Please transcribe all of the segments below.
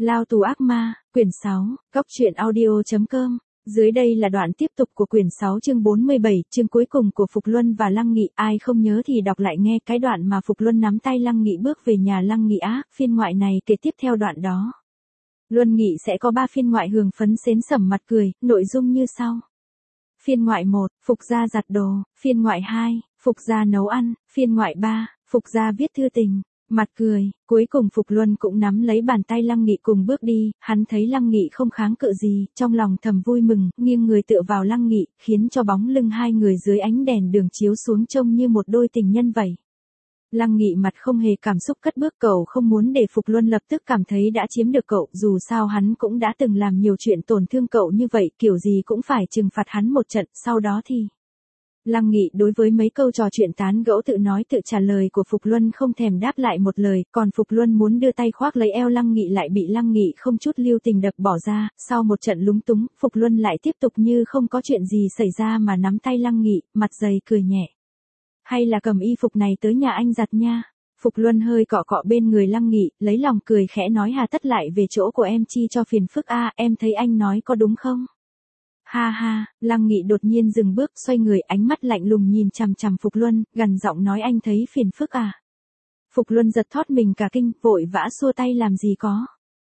Lao tù ác ma, quyển 6, Góc truyện audio.com. Dưới đây là đoạn tiếp tục của quyển 6 chương 47, chương cuối cùng của Phục Luân và Lăng Nghị. Ai không nhớ thì đọc lại nghe cái đoạn mà Phục Luân nắm tay Lăng Nghị bước về nhà Lăng Nghị á, phiên ngoại này kể tiếp theo đoạn đó. Luân Nghị sẽ có 3 phiên ngoại hưởng phấn xến sẩm mặt cười, nội dung như sau. Phiên ngoại 1, Phục gia giặt đồ, phiên ngoại 2, Phục gia nấu ăn, phiên ngoại 3, Phục gia viết thư tình. Mặt cười, cuối cùng Phục Luân cũng nắm lấy bàn tay Lăng Nghị cùng bước đi, hắn thấy Lăng Nghị không kháng cự gì, trong lòng thầm vui mừng, nghiêng người tựa vào Lăng Nghị, khiến cho bóng lưng hai người dưới ánh đèn đường chiếu xuống trông như một đôi tình nhân vậy. Lăng Nghị mặt không hề cảm xúc cất bước, cậu không muốn để Phục Luân lập tức cảm thấy đã chiếm được cậu, dù sao hắn cũng đã từng làm nhiều chuyện tổn thương cậu như vậy, kiểu gì cũng phải trừng phạt hắn một trận, sau đó thì... Lăng Nghị đối với mấy câu trò chuyện tán gẫu tự nói tự trả lời của Phục Luân không thèm đáp lại một lời, còn Phục Luân muốn đưa tay khoác lấy eo Lăng Nghị lại bị Lăng Nghị không chút lưu tình đập bỏ ra, sau một trận lúng túng, Phục Luân lại tiếp tục như không có chuyện gì xảy ra mà nắm tay Lăng Nghị, mặt dày cười nhẹ. Hay là cầm y phục này tới nhà anh giặt nha. Phục Luân hơi cọ cọ bên người Lăng Nghị, lấy lòng cười khẽ nói hà tất lại về chỗ của em chi cho phiền phức a, em thấy anh nói có đúng không? Ha ha, Lăng Nghị đột nhiên dừng bước, xoay người, ánh mắt lạnh lùng nhìn chằm chằm Phục Luân, gằn giọng nói anh thấy phiền phức à? Phục Luân giật thót mình cả kinh, vội vã xua tay làm gì có.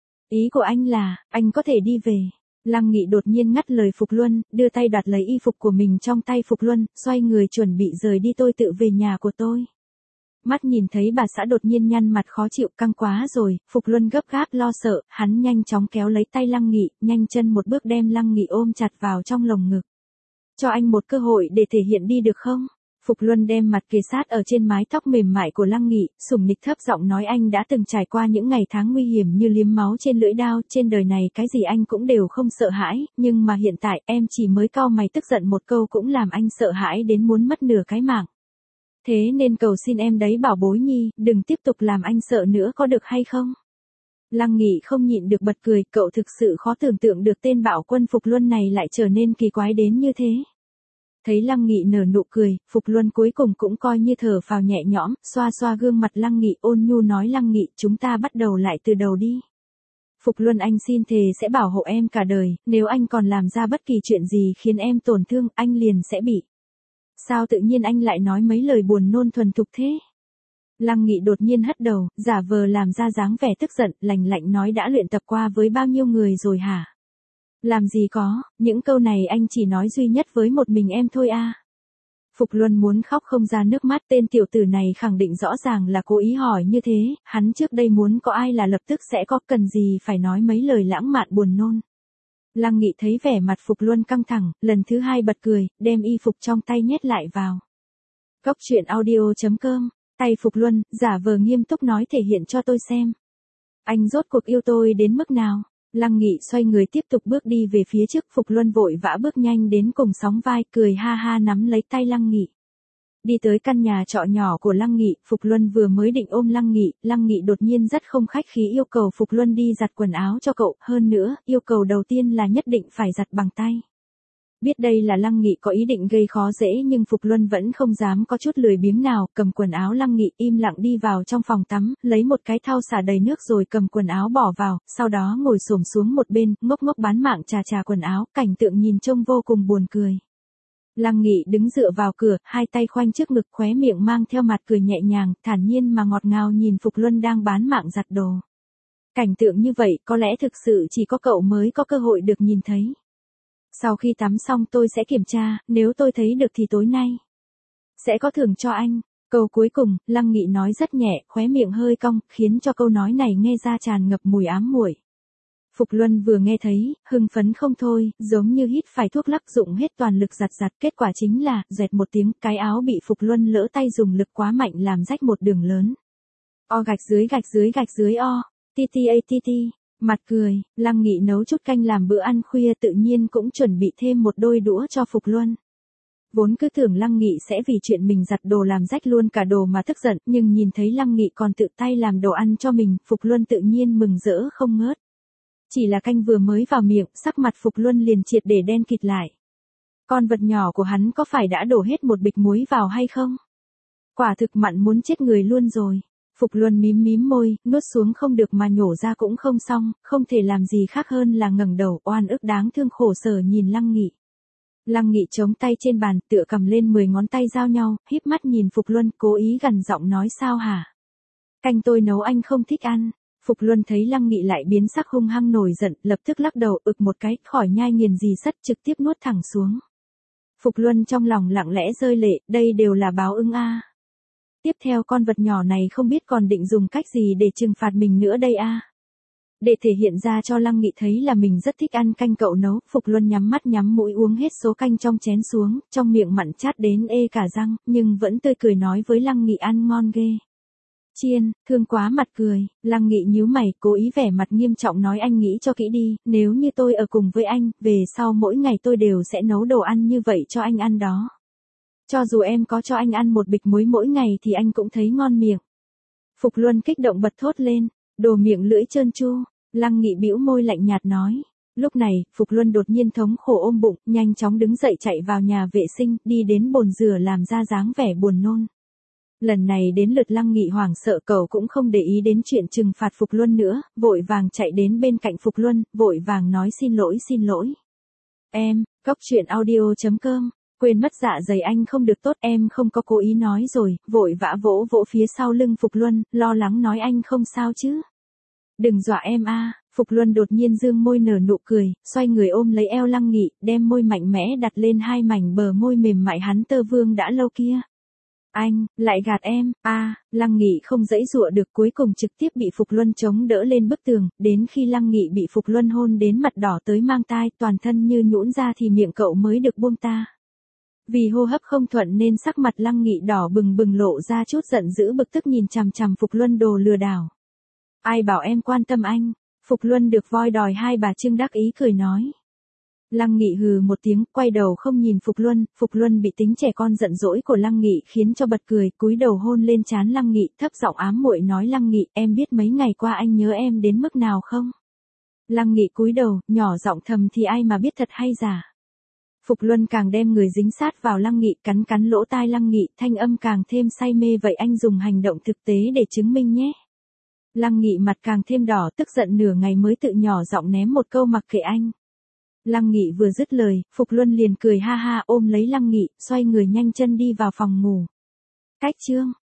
Ý của anh là, anh có thể đi về. Lăng Nghị đột nhiên ngắt lời Phục Luân, đưa tay đoạt lấy y phục của mình trong tay Phục Luân, xoay người chuẩn bị rời đi, tôi tự về nhà của tôi. Mắt nhìn thấy bà xã đột nhiên nhăn mặt khó chịu, căng quá rồi, Phục Luân gấp gáp lo sợ, hắn nhanh chóng kéo lấy tay Lăng Nghị, nhanh chân một bước đem Lăng Nghị ôm chặt vào trong lồng ngực. Cho anh một cơ hội để thể hiện đi được không? Phục Luân đem mặt kề sát ở trên mái tóc mềm mại của Lăng Nghị, sủng nịch thấp giọng nói anh đã từng trải qua những ngày tháng nguy hiểm như liếm máu trên lưỡi đao, trên đời này cái gì anh cũng đều không sợ hãi, nhưng mà hiện tại em chỉ mới cau mày tức giận một câu cũng làm anh sợ hãi đến muốn mất nửa cái mạng. Thế nên cầu xin em đấy bảo bối nhi, đừng tiếp tục làm anh sợ nữa có được hay không? Lăng Nghị không nhịn được bật cười, cậu thực sự khó tưởng tượng được tên bạo quân Phục Luân này lại trở nên kỳ quái đến như thế. Thấy Lăng Nghị nở nụ cười, Phục Luân cuối cùng cũng coi như thở phào nhẹ nhõm, xoa xoa gương mặt Lăng Nghị ôn nhu nói Lăng Nghị chúng ta bắt đầu lại từ đầu đi. Phục Luân anh xin thề sẽ bảo hộ em cả đời, nếu anh còn làm ra bất kỳ chuyện gì khiến em tổn thương, anh liền sẽ bị. Sao tự nhiên anh lại nói mấy lời buồn nôn thuần thục thế? Lăng Nghị đột nhiên hất đầu, giả vờ làm ra dáng vẻ tức giận, lạnh lạnh nói đã luyện tập qua với bao nhiêu người rồi hả? Làm gì có, những câu này anh chỉ nói duy nhất với một mình em thôi à. Phục Luân muốn khóc không ra nước mắt, tên tiểu tử này khẳng định rõ ràng là cố ý hỏi như thế, hắn trước đây muốn có ai là lập tức sẽ có, cần gì phải nói mấy lời lãng mạn buồn nôn. Lăng Nghị thấy vẻ mặt Phục Luân căng thẳng, lần thứ hai bật cười, đem y phục trong tay nhét lại vào. Góc truyện audio.com, tay Phục Luân, giả vờ nghiêm túc nói thể hiện cho tôi xem. Anh rốt cuộc yêu tôi đến mức nào? Lăng Nghị xoay người tiếp tục bước đi về phía trước, Phục Luân vội vã bước nhanh đến cùng sóng vai, cười ha ha nắm lấy tay Lăng Nghị. Đi tới căn nhà trọ nhỏ của Lăng Nghị, Phục Luân vừa mới định ôm Lăng Nghị đột nhiên rất không khách khí yêu cầu Phục Luân đi giặt quần áo cho cậu, hơn nữa, yêu cầu đầu tiên là nhất định phải giặt bằng tay. Biết đây là Lăng Nghị có ý định gây khó dễ nhưng Phục Luân vẫn không dám có chút lười biếng nào, cầm quần áo Lăng Nghị im lặng đi vào trong phòng tắm, lấy một cái thau xả đầy nước rồi cầm quần áo bỏ vào, sau đó ngồi xổm xuống một bên, ngốc ngốc bán mạng chà quần áo, cảnh tượng nhìn trông vô cùng buồn cười. Lăng Nghị đứng dựa vào cửa, hai tay khoanh trước ngực, khóe miệng mang theo mặt cười nhẹ nhàng, thản nhiên mà ngọt ngào nhìn Phục Luân đang bán mạng giặt đồ. Cảnh tượng như vậy có lẽ thực sự chỉ có cậu mới có cơ hội được nhìn thấy. Sau khi tắm xong tôi sẽ kiểm tra, nếu tôi thấy được thì tối nay sẽ có thưởng cho anh. Câu cuối cùng, Lăng Nghị nói rất nhẹ, khóe miệng hơi cong, khiến cho câu nói này nghe ra tràn ngập mùi ám muội. Phục Luân vừa nghe thấy, hưng phấn không thôi, giống như hít phải thuốc lắc, dụng hết toàn lực giặt, kết quả chính là, dẹt một tiếng, cái áo bị Phục Luân lỡ tay dùng lực quá mạnh làm rách một đường lớn. O gạch dưới o, ti. Mặt cười, Lăng Nghị nấu chút canh làm bữa ăn khuya tự nhiên cũng chuẩn bị thêm một đôi đũa cho Phục Luân. Vốn cứ tưởng Lăng Nghị sẽ vì chuyện mình giặt đồ làm rách luôn cả đồ mà tức giận, nhưng nhìn thấy Lăng Nghị còn tự tay làm đồ ăn cho mình, Phục Luân tự nhiên mừng rỡ không ngớt. Chỉ là canh vừa mới vào miệng, sắc mặt Phục Luân liền triệt để đen kịt lại. Con vật nhỏ của hắn có phải đã đổ hết một bịch muối vào hay không? Quả thực mặn muốn chết người luôn rồi. Phục Luân mím mím môi, nuốt xuống không được mà nhổ ra cũng không xong, không thể làm gì khác hơn là ngẩng đầu oan ức đáng thương khổ sở nhìn Lăng Nghị. Lăng Nghị chống tay trên bàn, tựa cầm lên 10 ngón tay giao nhau, híp mắt nhìn Phục Luân, cố ý gằn giọng nói sao hả? Canh tôi nấu anh không thích ăn. Phục Luân thấy Lăng Nghị lại biến sắc hung hăng nổi giận, lập tức lắc đầu ực một cái, khỏi nhai nghiền gì sắt trực tiếp nuốt thẳng xuống. Phục Luân trong lòng lặng lẽ rơi lệ, đây đều là báo ứng a. Tiếp theo con vật nhỏ này không biết còn định dùng cách gì để trừng phạt mình nữa đây a. Để thể hiện ra cho Lăng Nghị thấy là mình rất thích ăn canh cậu nấu, Phục Luân nhắm mắt nhắm mũi uống hết số canh trong chén xuống, trong miệng mặn chát đến ê cả răng, nhưng vẫn tươi cười nói với Lăng Nghị ăn ngon ghê. Chiên, thương quá mặt cười, Lăng Nghị nhíu mày, cố ý vẻ mặt nghiêm trọng nói anh nghĩ cho kỹ đi, nếu như tôi ở cùng với anh, về sau mỗi ngày tôi đều sẽ nấu đồ ăn như vậy cho anh ăn đó. Cho dù em có cho anh ăn một bịch muối mỗi ngày thì anh cũng thấy ngon miệng. Phục Luân kích động bật thốt lên, đồ miệng lưỡi trơn tru, Lăng Nghị bĩu môi lạnh nhạt nói. Lúc này, Phục Luân đột nhiên thống khổ ôm bụng, nhanh chóng đứng dậy chạy vào nhà vệ sinh, đi đến bồn rửa làm ra dáng vẻ buồn nôn. Lần này đến lượt Lăng Nghị hoảng sợ, cậu cũng không để ý đến chuyện trừng phạt Phục Luân nữa, vội vàng chạy đến bên cạnh Phục Luân, vội vàng nói xin lỗi. Em, Cóc Truyện Audio.com, quên mất dạ dày anh không được tốt, em không có cố ý nói rồi, vội vã vỗ vỗ phía sau lưng Phục Luân, lo lắng nói anh không sao chứ. Đừng dọa em a. Phục Luân đột nhiên dương môi nở nụ cười, xoay người ôm lấy eo Lăng Nghị, đem môi mạnh mẽ đặt lên hai mảnh bờ môi mềm mại hắn tơ vương đã lâu kia. Anh, lại gạt em, Lăng Nghị không dãy dụa được cuối cùng trực tiếp bị Phục Luân chống đỡ lên bức tường, đến khi Lăng Nghị bị Phục Luân hôn đến mặt đỏ tới mang tai, toàn thân như nhũn ra thì miệng cậu mới được buông ta. Vì hô hấp không thuận nên sắc mặt Lăng Nghị đỏ bừng bừng lộ ra chút giận dữ bực tức nhìn chằm chằm Phục Luân đồ lừa đảo. Ai bảo em quan tâm anh? Phục Luân được voi đòi hai bà trưng đắc ý cười nói. Lăng Nghị hừ một tiếng, quay đầu không nhìn Phục Luân bị tính trẻ con giận dỗi của Lăng Nghị khiến cho bật cười, cúi đầu hôn lên trán Lăng Nghị, thấp giọng ám muội nói Lăng Nghị, em biết mấy ngày qua anh nhớ em đến mức nào không? Lăng Nghị cúi đầu, nhỏ giọng thầm thì ai mà biết thật hay giả. Phục Luân càng đem người dính sát vào Lăng Nghị, cắn lỗ tai Lăng Nghị, thanh âm càng thêm say mê, vậy anh dùng hành động thực tế để chứng minh nhé. Lăng Nghị mặt càng thêm đỏ, tức giận nửa ngày mới tự nhỏ giọng ném một câu mặc kệ anh. Lăng Nghị vừa dứt lời, Phục Luân liền cười ha ha ôm lấy Lăng Nghị, xoay người nhanh chân đi vào phòng ngủ. Cách chương